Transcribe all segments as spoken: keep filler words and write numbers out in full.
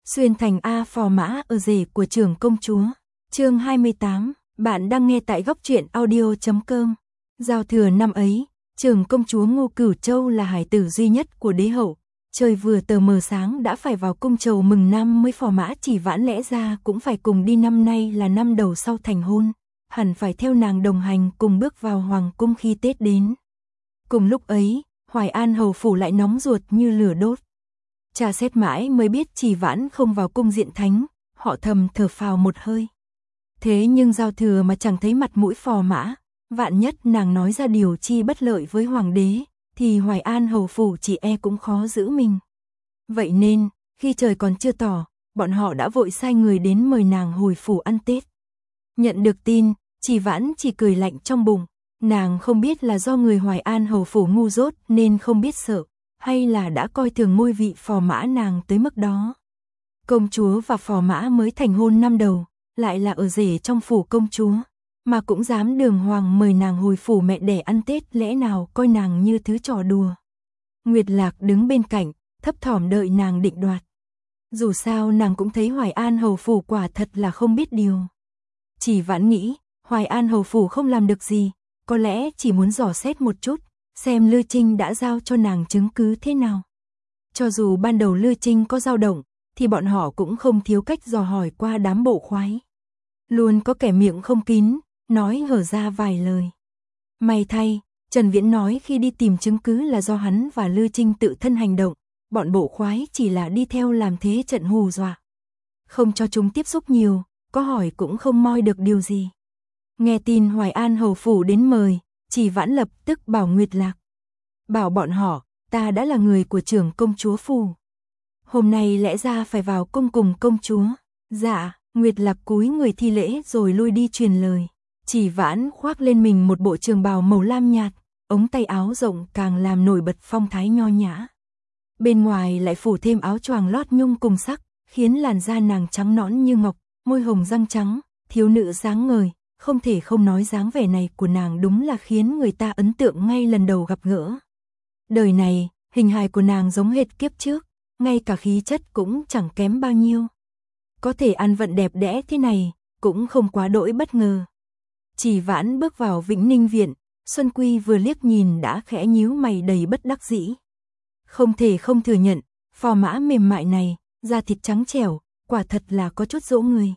Xuyên thành A phò mã ở rể của trưởng công chúa. Chương hai mươi tám, bạn đang nghe tại góc truyện audio chấm com. Giao thừa năm ấy, trưởng công chúa Ngô Cửu Châu là hải tử duy nhất của đế hậu. Trời vừa tờ mờ sáng đã phải vào cung chầu mừng năm mới, phò mã Chỉ Vãn lẽ ra cũng phải cùng đi, năm nay là năm đầu sau thành hôn, hẳn phải theo nàng đồng hành cùng bước vào hoàng cung khi Tết đến. Cùng lúc ấy, Hoài An hầu phủ lại nóng ruột như lửa đốt. Tra xét mãi mới biết Chỉ Vãn không vào cung diện thánh, họ thầm thở phào một hơi. Thế nhưng giao thừa mà chẳng thấy mặt mũi phò mã, vạn nhất nàng nói ra điều chi bất lợi với hoàng đế, thì Hoài An hầu phủ chỉ e cũng khó giữ mình. Vậy nên, khi trời còn chưa tỏ, bọn họ đã vội sai người đến mời nàng hồi phủ ăn Tết. Nhận được tin, Chỉ Vãn chỉ cười lạnh trong bụng, nàng không biết là do người Hoài An hầu phủ ngu dốt nên không biết sợ, hay là đã coi thường ngôi vị phò mã nàng tới mức đó. Công chúa và phò mã mới thành hôn năm đầu, lại là ở rể trong phủ công chúa, mà cũng dám đường hoàng mời nàng hồi phủ mẹ đẻ ăn Tết, lẽ nào coi nàng như thứ trò đùa. Nguyệt Lạc đứng bên cạnh, thấp thỏm đợi nàng định đoạt. Dù sao nàng cũng thấy Hoài An hầu phủ quả thật là không biết điều. Chỉ Vãn nghĩ, Hoài An hầu phủ không làm được gì, có lẽ chỉ muốn dò xét một chút, xem Lư Trinh đã giao cho nàng chứng cứ thế nào. Cho dù ban đầu Lư Trinh có dao động, thì bọn họ cũng không thiếu cách dò hỏi qua đám bộ khoái. Luôn có kẻ miệng không kín, nói hở ra vài lời. May thay, Trần Viễn nói khi đi tìm chứng cứ là do hắn và Lư Trinh tự thân hành động, bọn bộ khoái chỉ là đi theo làm thế trận hù dọa. Không cho chúng tiếp xúc nhiều, có hỏi cũng không moi được điều gì. Nghe tin Hoài An hầu phủ đến mời, Chỉ Vãn lập tức bảo Nguyệt Lạc. Bảo bọn họ, ta đã là người của trưởng công chúa phủ. Hôm nay lẽ ra phải vào cung cùng công chúa. Dạ, Nguyệt Lạc cúi người thi lễ rồi lui đi truyền lời. Chỉ Vãn khoác lên mình một bộ trường bào màu lam nhạt, ống tay áo rộng càng làm nổi bật phong thái nho nhã. Bên ngoài lại phủ thêm áo choàng lót nhung cùng sắc, khiến làn da nàng trắng nõn như ngọc, môi hồng răng trắng, thiếu nữ sáng ngời. Không thể không nói dáng vẻ này của nàng đúng là khiến người ta ấn tượng ngay lần đầu gặp gỡ. Đời này, hình hài của nàng giống hệt kiếp trước, ngay cả khí chất cũng chẳng kém bao nhiêu. Có thể ăn vận đẹp đẽ thế này, cũng không quá đỗi bất ngờ. Chỉ Vãn bước vào Vĩnh Ninh viện, Xuân Quy vừa liếc nhìn đã khẽ nhíu mày đầy bất đắc dĩ. Không thể không thừa nhận, phò mã mềm mại này, da thịt trắng trẻo, quả thật là có chút dỗ người.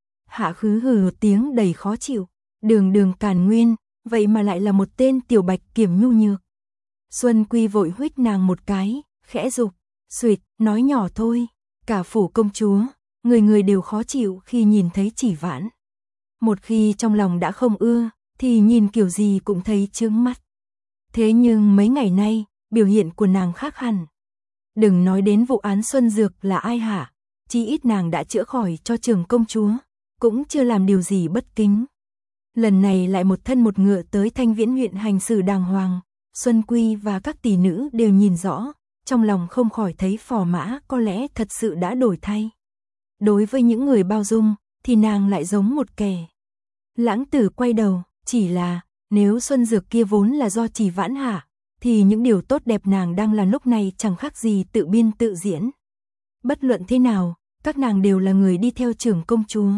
Hạ Khứ hừ một tiếng đầy khó chịu, đường đường Càn Nguyên, vậy mà lại là một tên tiểu bạch kiểm nhu nhược. Xuân Quy vội huých nàng một cái, khẽ dục, xuỵt, nói nhỏ thôi, cả phủ công chúa, người người đều khó chịu khi nhìn thấy Chỉ Vãn. Một khi trong lòng đã không ưa, thì nhìn kiểu gì cũng thấy chướng mắt. Thế nhưng mấy ngày nay, biểu hiện của nàng khác hẳn. Đừng nói đến vụ án Xuân Dược là ai hả, chỉ ít nàng đã chữa khỏi cho trưởng công chúa, cũng chưa làm điều gì bất kính. Lần này lại một thân một ngựa tới Thanh Viễn huyện hành xử đàng hoàng, Xuân Quy và các tỷ nữ đều nhìn rõ, trong lòng không khỏi thấy phò mã có lẽ thật sự đã đổi thay. Đối với những người bao dung, thì nàng lại giống một kẻ. Lãng Tử quay đầu, chỉ là, nếu Xuân Dược kia vốn là do Chỉ Vãn hạ, thì những điều tốt đẹp nàng đang làm lúc này chẳng khác gì tự biên tự diễn. Bất luận thế nào, các nàng đều là người đi theo trưởng công chúa.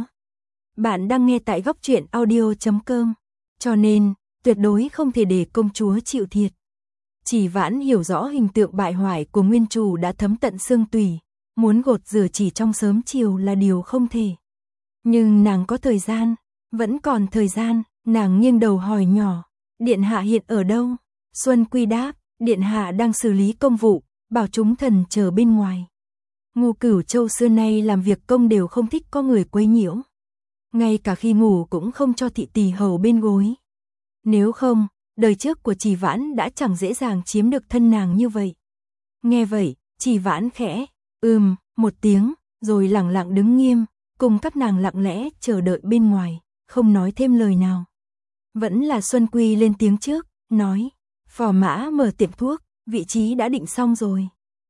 Bạn đang nghe tại góc truyện audio chấm com, cho nên, tuyệt đối không thể để công chúa chịu thiệt. Chỉ Vãn hiểu rõ hình tượng bại hoại của nguyên chủ đã thấm tận xương tủy, muốn gột rửa chỉ trong sớm chiều là điều không thể. Nhưng nàng có thời gian, vẫn còn thời gian, nàng nghiêng đầu hỏi nhỏ, điện hạ hiện ở đâu? Xuân Quy đáp, điện hạ đang xử lý công vụ, bảo chúng thần chờ bên ngoài. Ngô Cửu Châu xưa nay làm việc công đều không thích có người quấy nhiễu. Ngay cả khi ngủ cũng không cho thị tỳ hầu bên gối. Nếu không, đời trước của Chỉ Vãn đã chẳng dễ dàng chiếm được thân nàng như vậy. Nghe vậy, Chỉ Vãn khẽ, ừm, một tiếng, rồi lặng lặng đứng nghiêm, cùng các nàng lặng lẽ chờ đợi bên ngoài, không nói thêm lời nào. Vẫn là Xuân Quy lên tiếng trước, nói, phò mã mở tiệm thuốc, vị trí đã định xong rồi.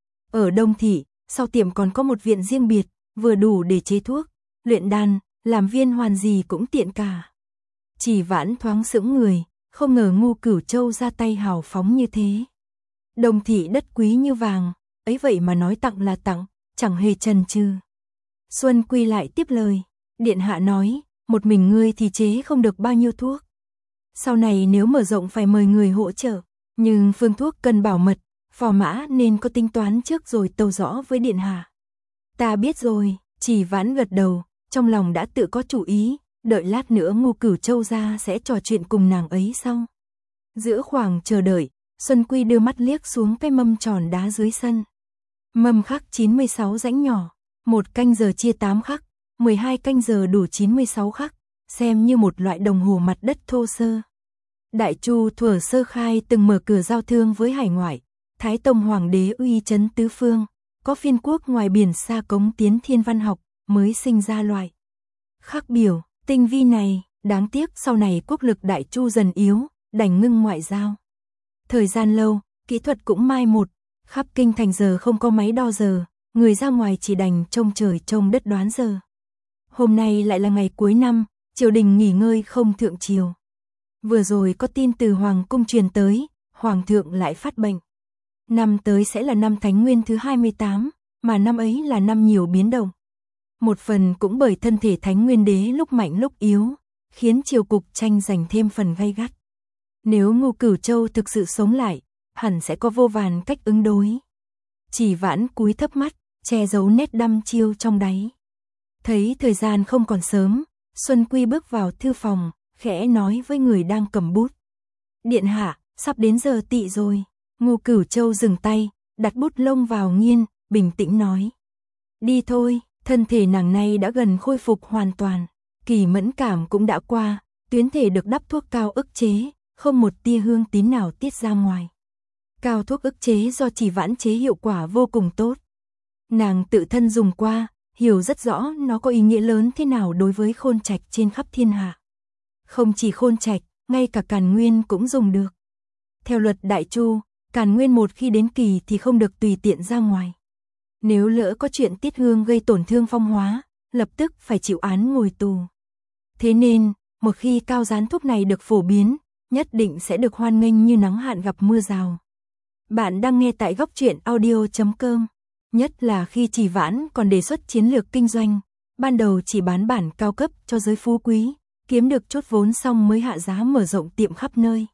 Ở Đông Thị, sau tiệm còn có một viện riêng biệt, vừa đủ để chế thuốc, luyện đan, làm viên hoàn gì cũng tiện cả. Chỉ Vãn thoáng sững người, không ngờ Ngô Cửu Châu ra tay hào phóng như thế. Đông Thị đất quý như vàng, ấy vậy mà nói tặng là tặng, chẳng hề chần chừ. Xuân Quy lại tiếp lời, điện hạ nói, một mình ngươi thì chế không được bao nhiêu thuốc. Sau này nếu mở rộng phải mời người hỗ trợ, nhưng phương thuốc cần bảo mật, phò mã nên có tính toán trước rồi tâu rõ với điện hạ. Ta biết rồi, Chỉ Vãn gật đầu, trong lòng đã tự có chủ ý, đợi lát nữa Ngô Cửu Châu ra sẽ trò chuyện cùng nàng ấy sau. Giữa khoảng chờ đợi, Xuân Quy đưa mắt liếc xuống cái mâm tròn đá dưới sân. Mâm khắc chín mươi sáu rãnh nhỏ, một canh giờ chia tám khắc, mười hai canh giờ đủ chín mươi sáu khắc, xem như một loại đồng hồ mặt đất thô sơ. Đại Chu thuở sơ khai từng mở cửa giao thương với hải ngoại, Thái Tông Hoàng đế uy chấn tứ phương, có phiên quốc ngoài biển xa cống tiến thiên văn học, mới sinh ra loại khắc biểu, tinh vi này, đáng tiếc sau này quốc lực Đại Chu dần yếu, đành ngưng ngoại giao. Thời gian lâu, kỹ thuật cũng mai một, khắp kinh thành giờ không có máy đo giờ, người ra ngoài chỉ đành trông trời trông đất đoán giờ. Hôm nay lại là ngày cuối năm, triều đình nghỉ ngơi không thượng triều. Vừa rồi có tin từ Hoàng cung truyền tới, Hoàng thượng lại phát bệnh. Năm tới sẽ là năm Thánh Nguyên thứ hai mươi tám, mà năm ấy là năm nhiều biến động. Một phần cũng bởi thân thể Thánh Nguyên đế lúc mạnh lúc yếu, khiến triều cục tranh giành thêm phần gay gắt. Nếu Ngô Cửu Châu thực sự sống lại, hẳn sẽ có vô vàn cách ứng đối. Chỉ Vãn cúi thấp mắt, che giấu nét đăm chiêu trong đáy. Thấy thời gian không còn sớm, Xuân Quy bước vào thư phòng, khẽ nói với người đang cầm bút. Điện hạ, sắp đến giờ tỵ rồi. Ngô Cửu Châu dừng tay, đặt bút lông vào nghiên, bình tĩnh nói. Đi thôi, thân thể nàng nay đã gần khôi phục hoàn toàn. Kỳ mẫn cảm cũng đã qua, tuyến thể được đắp thuốc cao ức chế, không một tia hương tín nào tiết ra ngoài. Cao thuốc ức chế do Chỉ Vãn chế hiệu quả vô cùng tốt. Nàng tự thân dùng qua, hiểu rất rõ nó có ý nghĩa lớn thế nào đối với Khôn Trạch trên khắp thiên hạ. Không chỉ Khôn Trạch, ngay cả Càn Nguyên cũng dùng được. Theo luật Đại Chu, Càn Nguyên một khi đến kỳ thì không được tùy tiện ra ngoài. Nếu lỡ có chuyện tiết hương gây tổn thương phong hóa, lập tức phải chịu án ngồi tù. Thế nên, một khi cao gián thuốc này được phổ biến, nhất định sẽ được hoan nghênh như nắng hạn gặp mưa rào. Bạn đang nghe tại góc truyện audio chấm com. Nhất là khi Chỉ Vãn còn đề xuất chiến lược kinh doanh, ban đầu chỉ bán bản cao cấp cho giới phú quý, kiếm được chút vốn xong mới hạ giá mở rộng tiệm khắp nơi.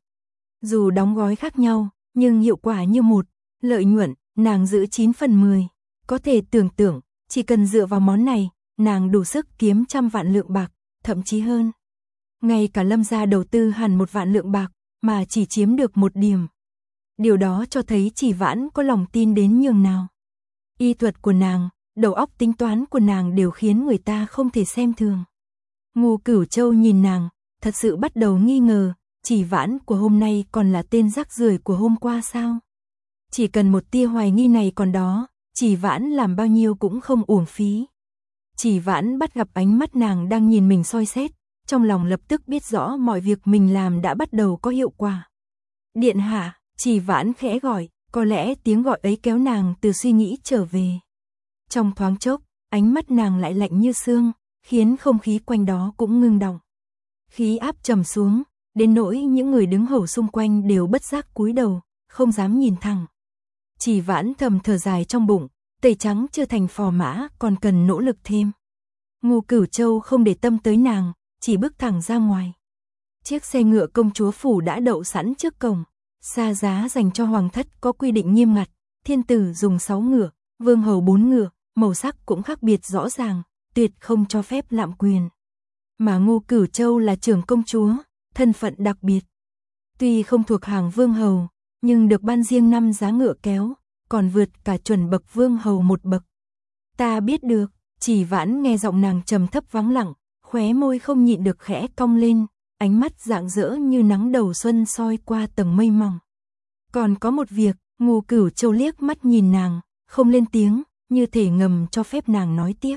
Dù đóng gói khác nhau, nhưng hiệu quả như một, lợi nhuận, nàng giữ chín phần mười. Có thể tưởng tượng, chỉ cần dựa vào món này, nàng đủ sức kiếm trăm vạn lượng bạc, thậm chí hơn. Ngay cả Lâm gia đầu tư hẳn một vạn lượng bạc, mà chỉ chiếm được một điểm. Điều đó cho thấy Chỉ Vãn có lòng tin đến nhường nào. Y thuật của nàng, đầu óc tính toán của nàng đều khiến người ta không thể xem thường. Ngô Cửu Châu nhìn nàng, thật sự bắt đầu nghi ngờ, Chỉ Vãn của hôm nay còn là tên rác rưởi của hôm qua sao? Chỉ cần một tia hoài nghi này còn đó, Chỉ Vãn làm bao nhiêu cũng không uổng phí. Chỉ Vãn bắt gặp ánh mắt nàng đang nhìn mình soi xét, trong lòng lập tức biết rõ mọi việc mình làm đã bắt đầu có hiệu quả. Điện hạ, Chỉ Vãn khẽ gọi, có lẽ tiếng gọi ấy kéo nàng từ suy nghĩ trở về. Trong thoáng chốc, ánh mắt nàng lại lạnh như xương, khiến không khí quanh đó cũng ngưng đọng. Khí áp trầm xuống, đến nỗi những người đứng hầu xung quanh đều bất giác cúi đầu, không dám nhìn thẳng. Chỉ Vãn thầm thở dài trong bụng, tẩy trắng chưa thành phò mã còn cần nỗ lực thêm. Ngô Cửu Châu không để tâm tới nàng, chỉ bước thẳng ra ngoài. Chiếc xe ngựa công chúa phủ đã đậu sẵn trước cổng. Xa giá dành cho hoàng thất có quy định nghiêm ngặt, thiên tử dùng sáu ngựa, vương hầu bốn ngựa, màu sắc cũng khác biệt rõ ràng, tuyệt không cho phép lạm quyền. Mà Ngô Cửu Châu là trưởng công chúa, thân phận đặc biệt. Tuy không thuộc hàng vương hầu, nhưng được ban riêng năm giá ngựa kéo, còn vượt cả chuẩn bậc vương hầu một bậc. Ta biết được, Chỉ Vãn nghe giọng nàng trầm thấp vắng lặng, khóe môi không nhịn được khẽ cong lên, ánh mắt rạng rỡ như nắng đầu xuân soi qua tầng mây mỏng. Còn có một việc, Ngô Cửu Châu liếc mắt nhìn nàng, không lên tiếng, như thể ngầm cho phép nàng nói tiếp.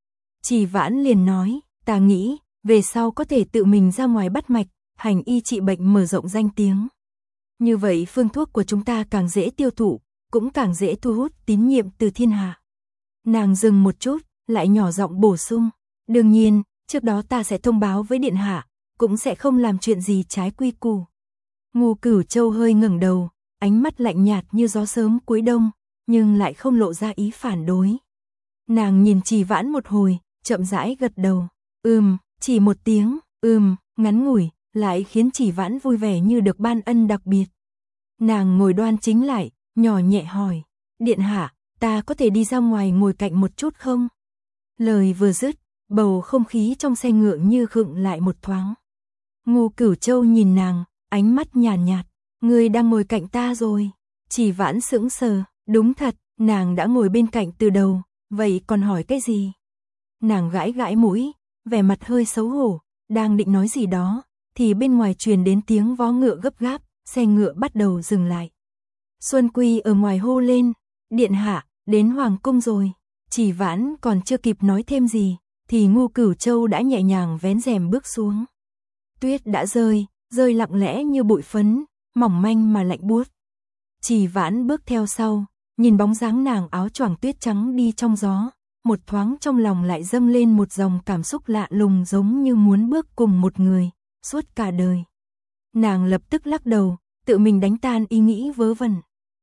Chỉ Vãn liền nói, ta nghĩ, về sau có thể tự mình ra ngoài bắt mạch, hành y trị bệnh mở rộng danh tiếng. Như vậy phương thuốc của chúng ta càng dễ tiêu thụ, cũng càng dễ thu hút tín nhiệm từ thiên hạ. Nàng dừng một chút, lại nhỏ giọng bổ sung, đương nhiên, trước đó ta sẽ thông báo với điện hạ, cũng sẽ không làm chuyện gì trái quy củ. Ngô Cửu Châu hơi ngẩng đầu, ánh mắt lạnh nhạt như gió sớm cuối đông, nhưng lại không lộ ra ý phản đối. Nàng nhìn Trì Vãn một hồi, chậm rãi gật đầu. Ừm, chỉ một tiếng, ừm, ngắn ngủi, lại khiến Trì Vãn vui vẻ như được ban ân đặc biệt. Nàng ngồi đoan chính lại, nhỏ nhẹ hỏi, điện hạ, ta có thể đi ra ngoài ngồi cạnh một chút không? Lời vừa dứt, bầu không khí trong xe ngựa như khựng lại một thoáng. Ngô Cửu Châu nhìn nàng, ánh mắt nhàn nhạt, nhạt, ngươi đang ngồi cạnh ta rồi. Trì Vãn sững sờ, đúng thật, nàng đã ngồi bên cạnh từ đầu, vậy còn hỏi cái gì? Nàng gãi gãi mũi, vẻ mặt hơi xấu hổ, đang định nói gì đó, thì bên ngoài truyền đến tiếng vó ngựa gấp gáp, xe ngựa bắt đầu dừng lại. Xuân Quy ở ngoài hô lên, điện hạ, đến hoàng cung rồi. Trì Vãn còn chưa kịp nói thêm gì, thì Ngô Cửu Châu đã nhẹ nhàng vén rèm bước xuống. Tuyết đã rơi, rơi lặng lẽ như bụi phấn, mỏng manh mà lạnh buốt. Trì Vãn bước theo sau, nhìn bóng dáng nàng áo choàng tuyết trắng đi trong gió, một thoáng trong lòng lại dâng lên một dòng cảm xúc lạ lùng giống như muốn bước cùng một người, suốt cả đời. Nàng lập tức lắc đầu, tự mình đánh tan ý nghĩ vớ vẩn.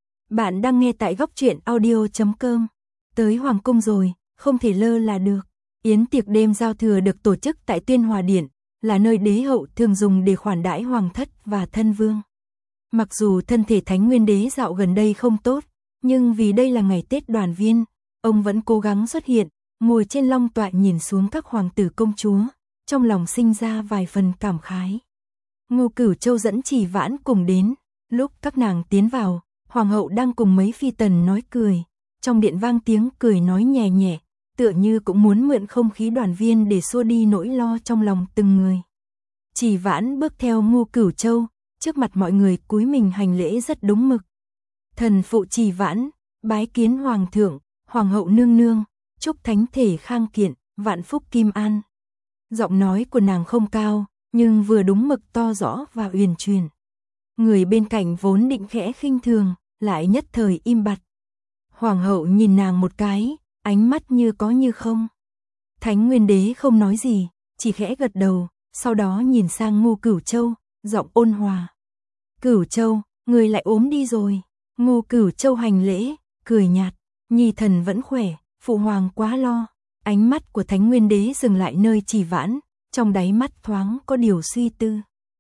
Bạn đang nghe tại góc truyện audio chấm com. Tới hoàng cung rồi, không thể lơ là được. Yến tiệc đêm giao thừa được tổ chức tại Tuyên Hòa Điện, là nơi đế hậu thường dùng để khoản đãi hoàng thất và thân vương. Mặc dù thân thể Thánh Nguyên Đế dạo gần đây không tốt, nhưng vì đây là ngày Tết đoàn viên, ông vẫn cố gắng xuất hiện, ngồi trên long tọa nhìn xuống các hoàng tử công chúa, trong lòng sinh ra vài phần cảm khái. Ngô Cửu Châu dẫn Trì Vãn cùng đến, lúc các nàng tiến vào, hoàng hậu đang cùng mấy phi tần nói cười, trong điện vang tiếng cười nói nhẹ nhẹ, tựa như cũng muốn mượn không khí đoàn viên để xua đi nỗi lo trong lòng từng người. Trì Vãn bước theo Ngô Cửu Châu, trước mặt mọi người cúi mình hành lễ rất đúng mực. Thần phụ Trì Vãn, bái kiến hoàng thượng, hoàng hậu nương nương, chúc thánh thể khang kiện, vạn phúc kim an. Giọng nói của nàng không cao, nhưng vừa đúng mực to rõ và uyển chuyển. Người bên cạnh vốn định khẽ khinh thường, lại nhất thời im bặt. Hoàng hậu nhìn nàng một cái, ánh mắt như có như không. Thánh Nguyên Đế không nói gì, chỉ khẽ gật đầu, sau đó nhìn sang Ngô Cửu Châu, giọng ôn hòa. Cửu Châu, người lại ốm đi rồi. Ngô Cửu Châu hành lễ, cười nhạt, nhi thần vẫn khỏe, phụ hoàng quá lo. Ánh mắt của Thánh Nguyên Đế dừng lại nơi Trì Vãn, trong đáy mắt thoáng có điều suy tư.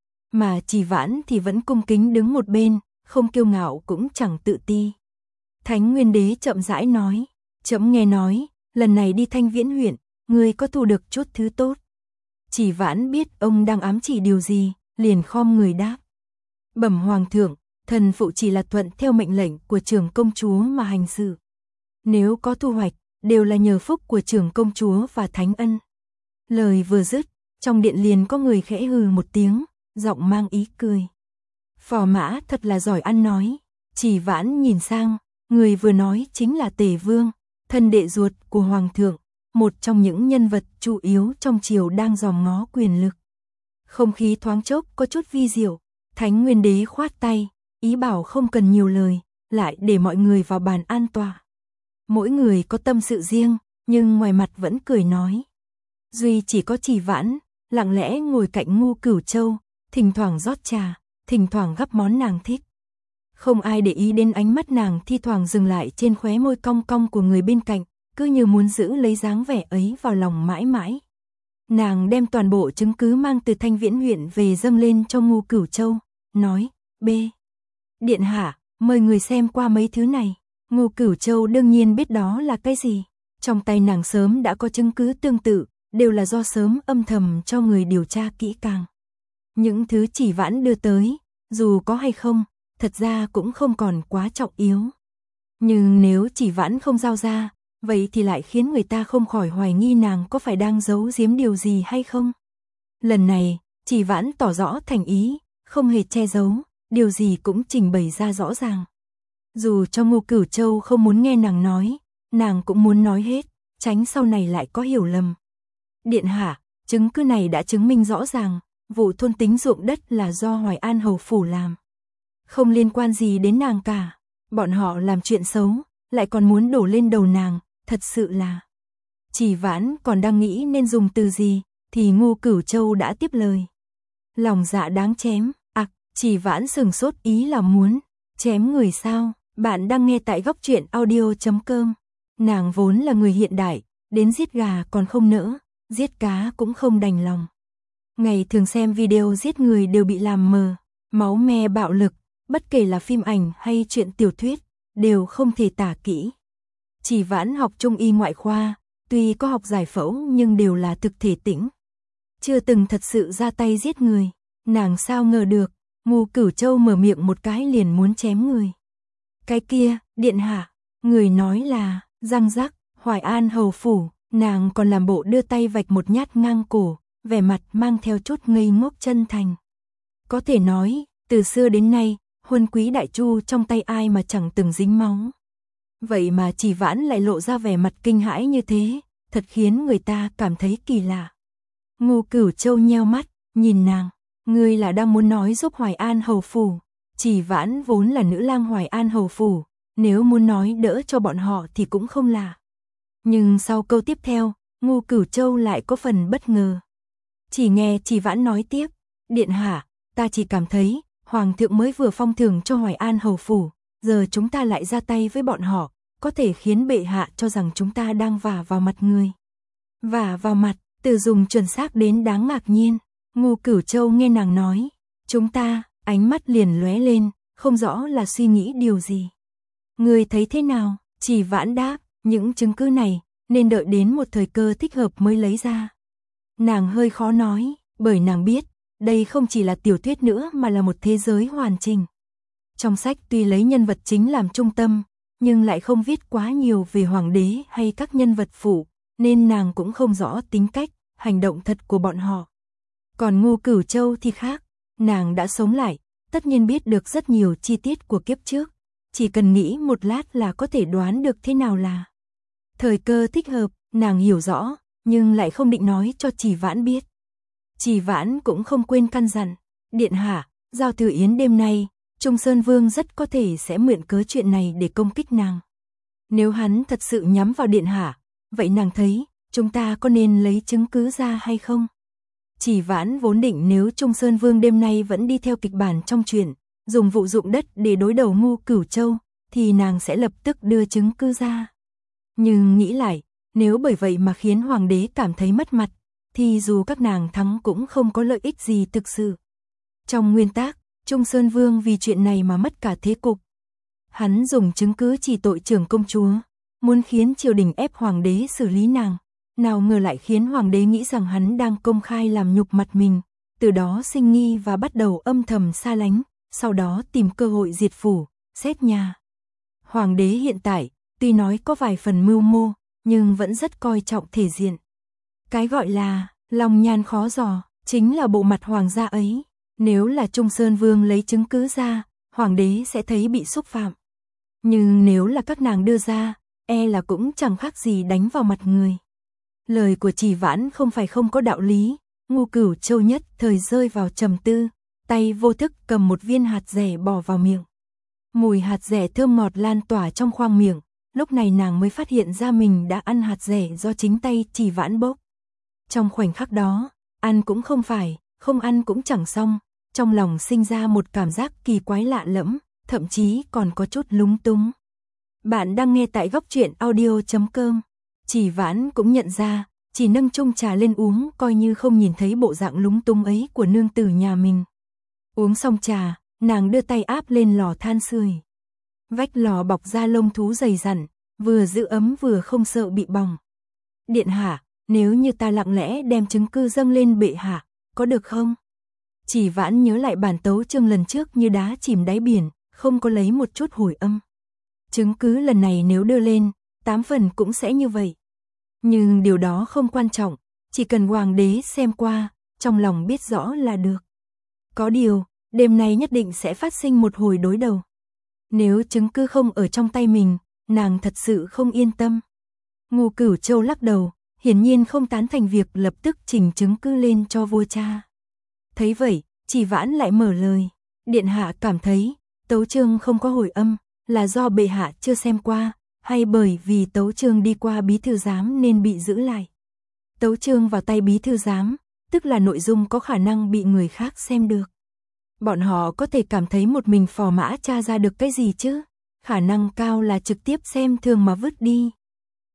Mà Trì Vãn thì vẫn cung kính đứng một bên, không kiêu ngạo cũng chẳng tự ti. Thánh Nguyên Đế chậm rãi nói, trẫm nghe nói, lần này đi Thanh Viễn huyện, ngươi có thu được chút thứ tốt. Trì Vãn biết ông đang ám chỉ điều gì, liền khom người đáp. Bẩm hoàng thượng, thần phụ chỉ là thuận theo mệnh lệnh của trưởng công chúa mà hành sự. Nếu có thu hoạch, đều là nhờ phúc của trưởng công chúa và thánh ân. Lời vừa dứt, trong điện liền có người khẽ hừ một tiếng, giọng mang ý cười. Phò mã thật là giỏi ăn nói. Trì Vãn nhìn sang, người vừa nói chính là Tề Vương, thân đệ ruột của hoàng thượng, một trong những nhân vật chủ yếu trong triều đang dòm ngó quyền lực. Không khí thoáng chốc có chút vi diệu, Thánh Nguyên Đế khoát tay, ý bảo không cần nhiều lời, lại để mọi người vào bàn an tọa. Mỗi người có tâm sự riêng, nhưng ngoài mặt vẫn cười nói. Duy chỉ có Trì Vãn, lặng lẽ ngồi cạnh Ngô Cửu Châu, thỉnh thoảng rót trà, thỉnh thoảng gắp món nàng thích. Không ai để ý đến ánh mắt nàng thi thoảng dừng lại trên khóe môi cong cong của người bên cạnh, cứ như muốn giữ lấy dáng vẻ ấy vào lòng mãi mãi. Nàng đem toàn bộ chứng cứ mang từ Thanh Viễn huyện về dâng lên cho Ngô Cửu Châu, nói, B. Điện hạ, mời người xem qua mấy thứ này. Ngô Cửu Châu đương nhiên biết đó là cái gì. Trong tay nàng sớm đã có chứng cứ tương tự, đều là do sớm âm thầm cho người điều tra kỹ càng. Những thứ Trì Vãn đưa tới, dù có hay không, thật ra cũng không còn quá trọng yếu. Nhưng nếu Trì Vãn không giao ra, vậy thì lại khiến người ta không khỏi hoài nghi nàng có phải đang giấu giếm điều gì hay không. Lần này, Trì Vãn tỏ rõ thành ý, không hề che giấu, điều gì cũng trình bày ra rõ ràng. Dù cho Ngô Cửu Châu không muốn nghe nàng nói, nàng cũng muốn nói hết, tránh sau này lại có hiểu lầm. Điện hạ, chứng cứ này đã chứng minh rõ ràng, vụ thôn tính ruộng đất là do Hoài An hầu phủ làm. Không liên quan gì đến nàng cả, bọn họ làm chuyện xấu, lại còn muốn đổ lên đầu nàng, thật sự là. Trì Vãn còn đang nghĩ nên dùng từ gì, thì Ngô Cửu Châu đã tiếp lời. Lòng dạ đáng chém, ặc, à, Trì Vãn sừng sốt ý là muốn chém người sao. Bạn đang nghe tại góc truyện audio chấm com. Nàng vốn là người hiện đại, đến giết gà còn không nỡ, giết cá cũng không đành lòng. Ngày thường xem video giết người đều bị làm mờ, máu me bạo lực, bất kể là phim ảnh hay chuyện tiểu thuyết, đều không thể tả kỹ. Chỉ Vãn học trung y ngoại khoa, tuy có học giải phẫu nhưng đều là thực thể tĩnh. Chưa từng thật sự ra tay giết người, nàng sao ngờ được, Ngô Cửu Châu mở miệng một cái liền muốn chém người. Cái kia, điện hạ, người nói là, răng rắc, Hoài An hầu phủ, nàng còn làm bộ đưa tay vạch một nhát ngang cổ, vẻ mặt mang theo chút ngây ngốc chân thành. Có thể nói, từ xưa đến nay, huân quý đại chu trong tay ai mà chẳng từng dính máu. Vậy mà Chỉ Vãn lại lộ ra vẻ mặt kinh hãi như thế, thật khiến người ta cảm thấy kỳ lạ. Ngô Cửu Châu nheo mắt, nhìn nàng, ngươi là đang muốn nói giúp Hoài An hầu phủ. Chỉ Vãn vốn là nữ lang Hoài An hầu phủ, nếu muốn nói đỡ cho bọn họ thì cũng không lạ. Nhưng sau câu tiếp theo, Ngô Cửu Châu lại có phần bất ngờ. Chỉ nghe Chỉ Vãn nói tiếp, điện hạ, ta chỉ cảm thấy, Hoàng thượng mới vừa phong thưởng cho Hoài An hầu phủ, giờ chúng ta lại ra tay với bọn họ, có thể khiến bệ hạ cho rằng chúng ta đang vả vào mặt người. Vả vào mặt, từ dùng chuẩn xác đến đáng ngạc nhiên. Ngô Cửu Châu nghe nàng nói, chúng ta, ánh mắt liền lóe lên, không rõ là suy nghĩ điều gì. Người thấy thế nào? Chỉ Vãn đáp, những chứng cứ này, nên đợi đến một thời cơ thích hợp mới lấy ra. Nàng hơi khó nói, bởi nàng biết, đây không chỉ là tiểu thuyết nữa mà là một thế giới hoàn chỉnh. Trong sách tuy lấy nhân vật chính làm trung tâm, nhưng lại không viết quá nhiều về hoàng đế hay các nhân vật phụ, nên nàng cũng không rõ tính cách, hành động thật của bọn họ. Còn Ngô Cửu Châu thì khác, nàng đã sống lại, tất nhiên biết được rất nhiều chi tiết của kiếp trước, chỉ cần nghĩ một lát là có thể đoán được thế nào là thời cơ thích hợp, nàng hiểu rõ, nhưng lại không định nói cho Chỉ Vãn biết. Chỉ Vãn cũng không quên căn dặn, điện hạ, giao thừa yến đêm nay, Trung Sơn Vương rất có thể sẽ mượn cớ chuyện này để công kích nàng. Nếu hắn thật sự nhắm vào điện hạ, vậy nàng thấy, chúng ta có nên lấy chứng cứ ra hay không? Chỉ Vãn vốn định nếu Trung Sơn Vương đêm nay vẫn đi theo kịch bản trong truyện, dùng vụ dụng đất để đối đầu Ngô Cửu Châu, thì nàng sẽ lập tức đưa chứng cứ ra. Nhưng nghĩ lại, nếu bởi vậy mà khiến hoàng đế cảm thấy mất mặt, thì dù các nàng thắng cũng không có lợi ích gì thực sự. Trong nguyên tắc, Trung Sơn Vương vì chuyện này mà mất cả thế cục. Hắn dùng chứng cứ chỉ tội trưởng công chúa, muốn khiến triều đình ép hoàng đế xử lý nàng. Nào ngờ lại khiến hoàng đế nghĩ rằng hắn đang công khai làm nhục mặt mình, từ đó sinh nghi và bắt đầu âm thầm xa lánh, sau đó tìm cơ hội diệt phủ, xét nhà. Hoàng đế hiện tại, tuy nói có vài phần mưu mô, nhưng vẫn rất coi trọng thể diện. Cái gọi là, lòng nhan khó dò, chính là bộ mặt hoàng gia ấy. Nếu là Trung Sơn Vương lấy chứng cứ ra, hoàng đế sẽ thấy bị xúc phạm. Nhưng nếu là các nàng đưa ra, e là cũng chẳng khác gì đánh vào mặt người. Lời của Chỉ Vãn không phải không có đạo lý, Ngô Cửu Châu nhất thời rơi vào trầm tư, tay vô thức cầm một viên hạt dẻ bỏ vào miệng. Mùi hạt dẻ thơm ngọt lan tỏa trong khoang miệng, lúc này nàng mới phát hiện ra mình đã ăn hạt dẻ do chính tay Chỉ Vãn bốc. Trong khoảnh khắc đó, ăn cũng không phải, không ăn cũng chẳng xong, trong lòng sinh ra một cảm giác kỳ quái lạ lẫm, thậm chí còn có chút lúng túng. Bạn đang nghe tại góc truyện audio chấm com. Chỉ Vãn cũng nhận ra, chỉ nâng chung trà lên uống coi như không nhìn thấy bộ dạng lúng túng ấy của nương tử nhà mình. Uống xong trà, nàng đưa tay áp lên lò than sưởi. Vách lò bọc da lông thú dày dặn, vừa giữ ấm vừa không sợ bị bỏng. Điện hạ, nếu như ta lặng lẽ đem chứng cứ dâng lên bệ hạ, có được không? Chỉ Vãn nhớ lại bản tấu chương lần trước như đá chìm đáy biển, không có lấy một chút hồi âm. Chứng cứ lần này nếu đưa lên, tám phần cũng sẽ như vậy. Nhưng điều đó không quan trọng, chỉ cần hoàng đế xem qua, trong lòng biết rõ là được. Có điều, đêm nay nhất định sẽ phát sinh một hồi đối đầu. Nếu chứng cứ không ở trong tay mình, nàng thật sự không yên tâm. Ngô Cửu Châu lắc đầu, hiển nhiên không tán thành việc lập tức trình chứng cứ lên cho vua cha. Thấy vậy, Chỉ Vãn lại mở lời. Điện hạ cảm thấy, tấu chương không có hồi âm, là do bệ hạ chưa xem qua, hay bởi vì tấu chương đi qua bí thư giám nên bị giữ lại. Tấu chương vào tay bí thư giám, tức là nội dung có khả năng bị người khác xem được. Bọn họ có thể cảm thấy một mình phò mã tra ra được cái gì chứ? Khả năng cao là trực tiếp xem thường mà vứt đi.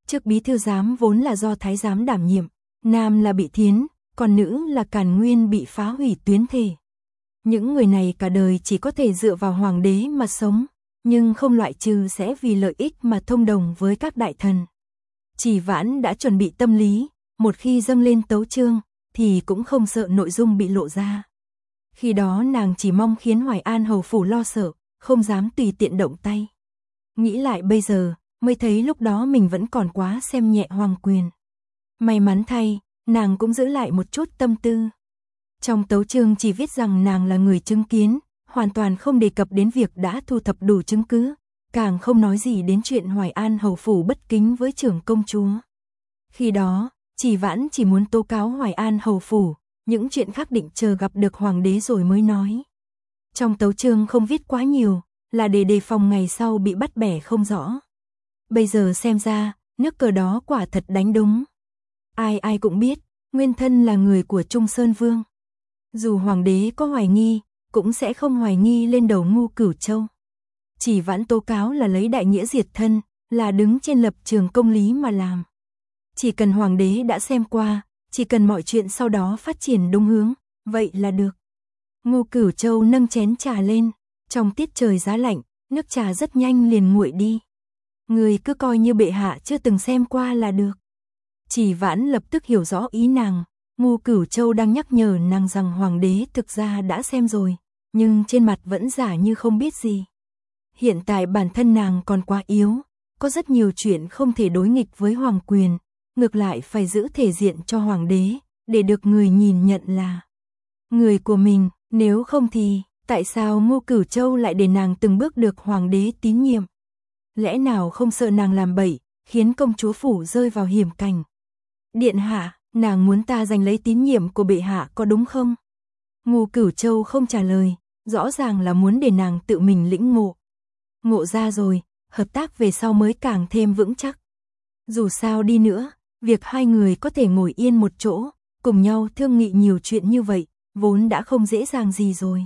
Chức bí thư giám vốn là do thái giám đảm nhiệm, nam là Bị Thiến, còn nữ là Càn Nguyên bị phá hủy tuyến thể. Những người này cả đời chỉ có thể dựa vào hoàng đế mà sống, nhưng không loại trừ sẽ vì lợi ích mà thông đồng với các đại thần. Chỉ Vãn đã chuẩn bị tâm lý, một khi dâng lên tấu chương, thì cũng không sợ nội dung bị lộ ra. Khi đó nàng chỉ mong khiến Hoài An hầu phủ lo sợ, không dám tùy tiện động tay. Nghĩ lại bây giờ, mới thấy lúc đó mình vẫn còn quá xem nhẹ hoàng quyền. May mắn thay, nàng cũng giữ lại một chút tâm tư. Trong tấu chương chỉ viết rằng nàng là người chứng kiến, hoàn toàn không đề cập đến việc đã thu thập đủ chứng cứ, càng không nói gì đến chuyện Hoài An hầu phủ bất kính với trưởng công chúa. Khi đó, Chỉ Vãn chỉ muốn tố cáo Hoài An hầu phủ, những chuyện khác định chờ gặp được hoàng đế rồi mới nói. Trong tấu chương không viết quá nhiều, là để đề phòng ngày sau bị bắt bẻ không rõ. Bây giờ xem ra, nước cờ đó quả thật đánh đúng. Ai ai cũng biết, nguyên thân là người của Trung Sơn Vương. Dù hoàng đế có hoài nghi, cũng sẽ không hoài nghi lên đầu Ngu Cửu Châu. Chỉ Vãn tố cáo là lấy đại nghĩa diệt thân, là đứng trên lập trường công lý mà làm. Chỉ cần hoàng đế đã xem qua, chỉ cần mọi chuyện sau đó phát triển đúng hướng, vậy là được. Ngu Cửu Châu nâng chén trà lên, trong tiết trời giá lạnh, nước trà rất nhanh liền nguội đi. Người cứ coi như bệ hạ chưa từng xem qua là được. Chỉ Vãn lập tức hiểu rõ ý nàng, Ngu Cửu Châu đang nhắc nhở nàng rằng hoàng đế thực ra đã xem rồi, nhưng trên mặt vẫn giả như không biết gì. Hiện tại bản thân nàng còn quá yếu, có rất nhiều chuyện không thể đối nghịch với hoàng quyền, ngược lại phải giữ thể diện cho hoàng đế, để được người nhìn nhận là người của mình, nếu không thì, tại sao Ngu Cửu Châu lại để nàng từng bước được hoàng đế tín nhiệm? Lẽ nào không sợ nàng làm bậy, khiến công chúa phủ rơi vào hiểm cảnh? Điện hạ, nàng muốn ta giành lấy tín nhiệm của bệ hạ có đúng không? Ngu Cửu Châu không trả lời, rõ ràng là muốn để nàng tự mình lĩnh ngộ. Ngộ ra rồi, hợp tác về sau mới càng thêm vững chắc. Dù sao đi nữa, việc hai người có thể ngồi yên một chỗ, cùng nhau thương nghị nhiều chuyện như vậy, vốn đã không dễ dàng gì rồi.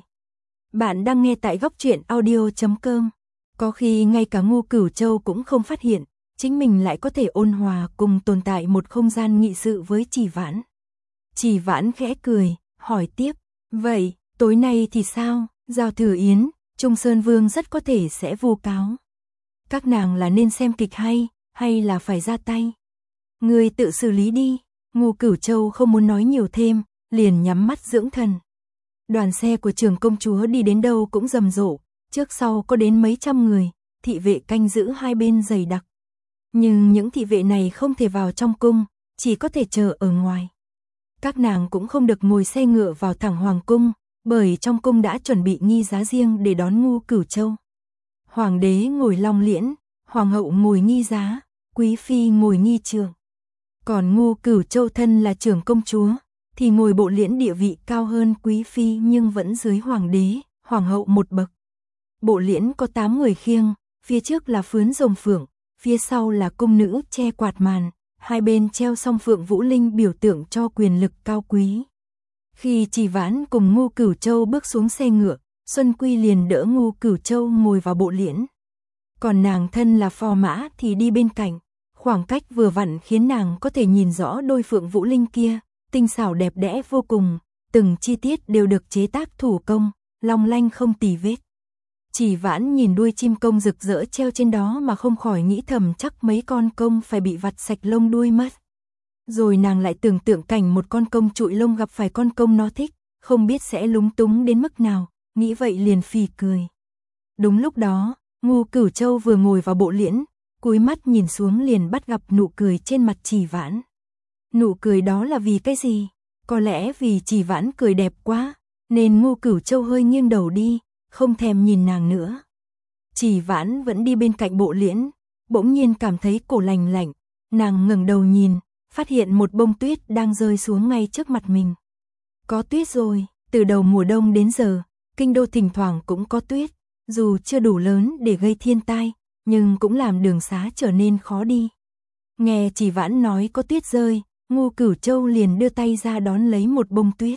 Bạn đang nghe tại góc truyện audio chấm com. Có khi ngay cả Ngu Cửu Châu cũng không phát hiện, chính mình lại có thể ôn hòa cùng tồn tại một không gian nghị sự với Chỉ Vãn. Chỉ Vãn khẽ cười, hỏi tiếp, vậy, tối nay thì sao? Giao Thừa Yến, Trung Sơn Vương rất có thể sẽ vu cáo. Các nàng là nên xem kịch hay, hay là phải ra tay? Người tự xử lý đi. Ngu Cửu Châu không muốn nói nhiều thêm, liền nhắm mắt dưỡng thần. Đoàn xe của trưởng công chúa đi đến đâu cũng rầm rộ, trước sau có đến mấy trăm người, thị vệ canh giữ hai bên dày đặc. Nhưng những thị vệ này không thể vào trong cung, chỉ có thể chờ ở ngoài. Các nàng cũng không được ngồi xe ngựa vào thẳng hoàng cung, bởi trong cung đã chuẩn bị nghi giá riêng để đón Ngu Cửu Châu. Hoàng đế ngồi long liễn, hoàng hậu ngồi nghi giá, quý phi ngồi nghi trường. Còn Ngu Cửu Châu thân là trưởng công chúa, thì ngồi bộ liễn địa vị cao hơn quý phi nhưng vẫn dưới hoàng đế, hoàng hậu một bậc. Bộ liễn có tám người khiêng, phía trước là phướn rồng phượng, phía sau là cung nữ che quạt màn, hai bên treo song phượng vũ linh biểu tượng cho quyền lực cao quý. Khi Chỉ Vãn cùng Ngu Cửu Châu bước xuống xe ngựa, Xuân Quy liền đỡ Ngu Cửu Châu ngồi vào bộ liễn. Còn nàng thân là phò mã thì đi bên cạnh, khoảng cách vừa vặn khiến nàng có thể nhìn rõ đôi phượng vũ linh kia, tinh xảo đẹp đẽ vô cùng, từng chi tiết đều được chế tác thủ công, long lanh không tì vết. Chỉ Vãn nhìn đuôi chim công rực rỡ treo trên đó mà không khỏi nghĩ thầm chắc mấy con công phải bị vặt sạch lông đuôi mất. Rồi nàng lại tưởng tượng cảnh một con công trụi lông gặp phải con công nó thích, không biết sẽ lúng túng đến mức nào, nghĩ vậy liền phì cười. Đúng lúc đó, Ngu Cửu Châu vừa ngồi vào bộ liễn, cúi mắt nhìn xuống liền bắt gặp nụ cười trên mặt Chỉ Vãn. Nụ cười đó là vì cái gì? Có lẽ vì Chỉ Vãn cười đẹp quá, nên Ngu Cửu Châu hơi nghiêng đầu đi, không thèm nhìn nàng nữa. Chỉ Vãn vẫn đi bên cạnh bộ liễn, bỗng nhiên cảm thấy cổ lành lạnh, nàng ngẩng đầu nhìn, phát hiện một bông tuyết đang rơi xuống ngay trước mặt mình. Có tuyết rồi, từ đầu mùa đông đến giờ, kinh đô thỉnh thoảng cũng có tuyết, dù chưa đủ lớn để gây thiên tai, nhưng cũng làm đường xá trở nên khó đi. Nghe Chỉ Vãn nói có tuyết rơi, Ngu Cửu Châu liền đưa tay ra đón lấy một bông tuyết.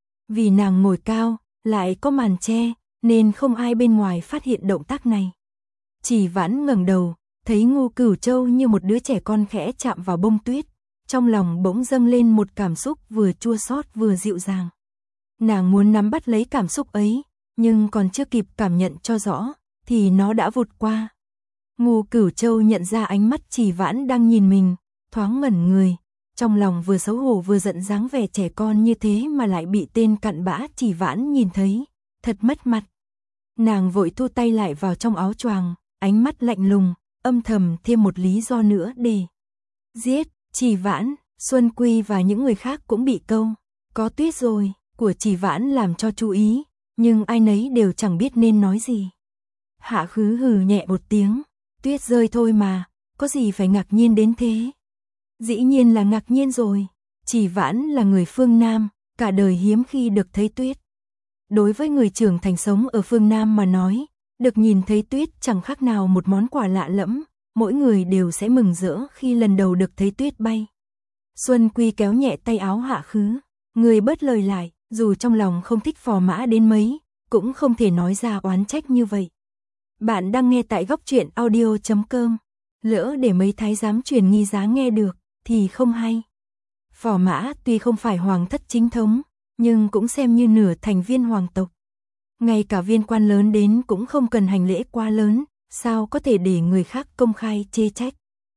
Vì nàng ngồi cao, lại có màn che, nên không ai bên ngoài phát hiện động tác này. Chỉ Vãn ngẩng đầu, thấy Ngô Cửu Châu như một đứa trẻ con khẽ chạm vào bông tuyết, trong lòng bỗng dâng lên một cảm xúc vừa chua xót vừa dịu dàng. Nàng muốn nắm bắt lấy cảm xúc ấy, nhưng còn chưa kịp cảm nhận cho rõ, thì nó đã vụt qua. Ngô Cửu Châu nhận ra ánh mắt Chỉ Vãn đang nhìn mình, thoáng ngẩn người, trong lòng vừa xấu hổ vừa giận dáng vẻ trẻ con như thế mà lại bị tên cặn bã Chỉ Vãn nhìn thấy, thật mất mặt. Nàng vội thu tay lại vào trong áo choàng, ánh mắt lạnh lùng, âm thầm thêm một lý do nữa để giết. Chỉ Vãn, Xuân Quy và những người khác cũng bị câu "có tuyết rồi" của Chỉ Vãn làm cho chú ý, nhưng ai nấy đều chẳng biết nên nói gì. Hạ Khứ hừ nhẹ một tiếng, tuyết rơi thôi mà, có gì phải ngạc nhiên đến thế? Dĩ nhiên là ngạc nhiên rồi, Chỉ Vãn là người phương Nam, cả đời hiếm khi được thấy tuyết. Đối với người trưởng thành sống ở phương Nam mà nói, được nhìn thấy tuyết chẳng khác nào một món quà lạ lẫm, mỗi người đều sẽ mừng rỡ khi lần đầu được thấy tuyết bay. Xuân Quy kéo nhẹ tay áo Hạ Khứ, người bớt lời lại, dù trong lòng không thích Phò Mã đến mấy, cũng không thể nói ra oán trách như vậy. Bạn đang nghe tại góc truyện audio chấm com, lỡ để mấy thái giám truyền nghi giá nghe được, thì không hay. Phò Mã tuy không phải hoàng thất chính thống, nhưng cũng xem như nửa thành viên hoàng tộc. Ngay cả viên quan lớn đến cũng không cần hành lễ quá lớn, sao có thể để người khác công khai chê trách.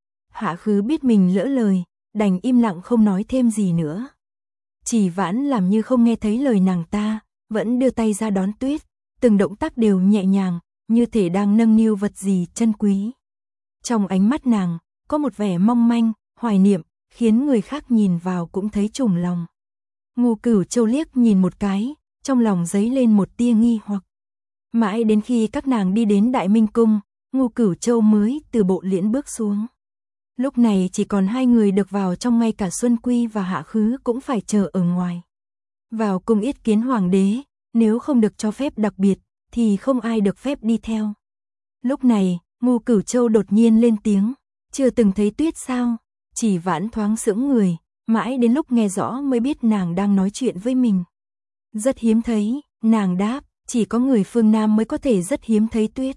Hạ Khứ biết mình lỡ lời, đành im lặng không nói thêm gì nữa. Chỉ Vãn làm như không nghe thấy lời nàng ta, vẫn đưa tay ra đón tuyết, từng động tác đều nhẹ nhàng, như thể đang nâng niu vật gì chân quý. Trong ánh mắt nàng, có một vẻ mong manh, hoài niệm, khiến người khác nhìn vào cũng thấy trùng lòng. Ngô Cửu Châu liếc nhìn một cái, trong lòng dấy lên một tia nghi hoặc. Mãi đến khi các nàng đi đến Đại Minh Cung, Ngô Cửu Châu mới từ bộ liễn bước xuống. Lúc này chỉ còn hai người được vào trong, ngay cả Xuân Quy và Hạ Khứ cũng phải chờ ở ngoài. Vào cung yết kiến hoàng đế, nếu không được cho phép đặc biệt, thì không ai được phép đi theo. Lúc này, Ngô Cửu Châu đột nhiên lên tiếng, chưa từng thấy tuyết sao? Chỉ Vãn thoáng sững người, mãi đến lúc nghe rõ mới biết nàng đang nói chuyện với mình. Rất hiếm thấy, nàng đáp, chỉ có người phương Nam mới có thể rất hiếm thấy tuyết.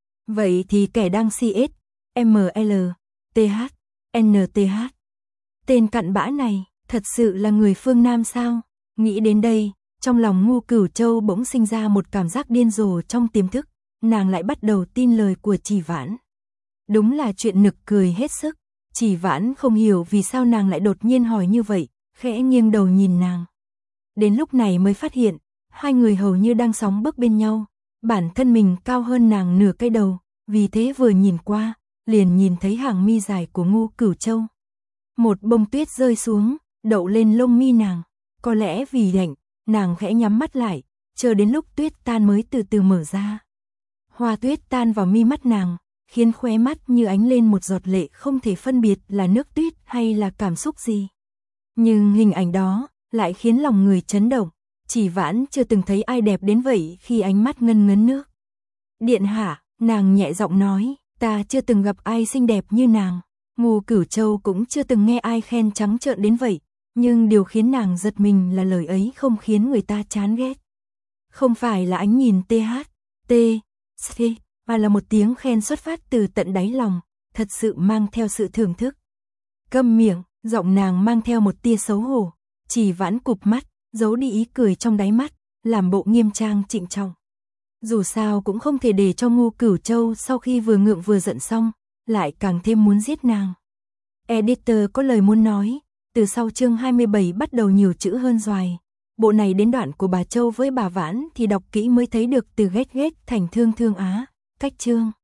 Vậy thì kẻ đang xê ét, em lờ, tê hát, en tê hát. Tên cặn bã này, thật sự là người phương Nam sao? Nghĩ đến đây, trong lòng Ngô Cửu Châu bỗng sinh ra một cảm giác điên rồ trong tiềm thức, nàng lại bắt đầu tin lời của Chỉ Vãn. Đúng là chuyện nực cười hết sức, Chỉ Vãn không hiểu vì sao nàng lại đột nhiên hỏi như vậy, khẽ nghiêng đầu nhìn nàng. Đến lúc này mới phát hiện, hai người hầu như đang sóng bước bên nhau, bản thân mình cao hơn nàng nửa cái đầu, vì thế vừa nhìn qua, liền nhìn thấy hàng mi dài của Ngô Cửu Châu. Một bông tuyết rơi xuống, đậu lên lông mi nàng, có lẽ vì lạnh, nàng khẽ nhắm mắt lại, chờ đến lúc tuyết tan mới từ từ mở ra. Hoa tuyết tan vào mi mắt nàng, khiến khóe mắt như ánh lên một giọt lệ không thể phân biệt là nước tuyết hay là cảm xúc gì. Nhưng hình ảnh đó lại khiến lòng người chấn động, Chỉ Vãn chưa từng thấy ai đẹp đến vậy khi ánh mắt ngân ngấn nước. Điện hạ, nàng nhẹ giọng nói, ta chưa từng gặp ai xinh đẹp như nàng. Ngô Cửu Châu cũng chưa từng nghe ai khen trắng trợn đến vậy, nhưng điều khiến nàng giật mình là lời ấy không khiến người ta chán ghét. Không phải là ánh nhìn tê hát, tê, xê, mà là một tiếng khen xuất phát từ tận đáy lòng, thật sự mang theo sự thưởng thức. Câm miệng, giọng nàng mang theo một tia xấu hổ, Chỉ Vãn cụp mắt, giấu đi ý cười trong đáy mắt, làm bộ nghiêm trang trịnh trọng. Dù sao cũng không thể để cho Ngô Cửu Châu sau khi vừa ngượng vừa giận xong, lại càng thêm muốn giết nàng. Editor có lời muốn nói, từ sau chương hai mươi bảy bắt đầu nhiều chữ hơn doài. Bộ này đến đoạn của bà Châu với bà Vãn thì đọc kỹ mới thấy được từ ghét ghét thành thương thương á, cách chương.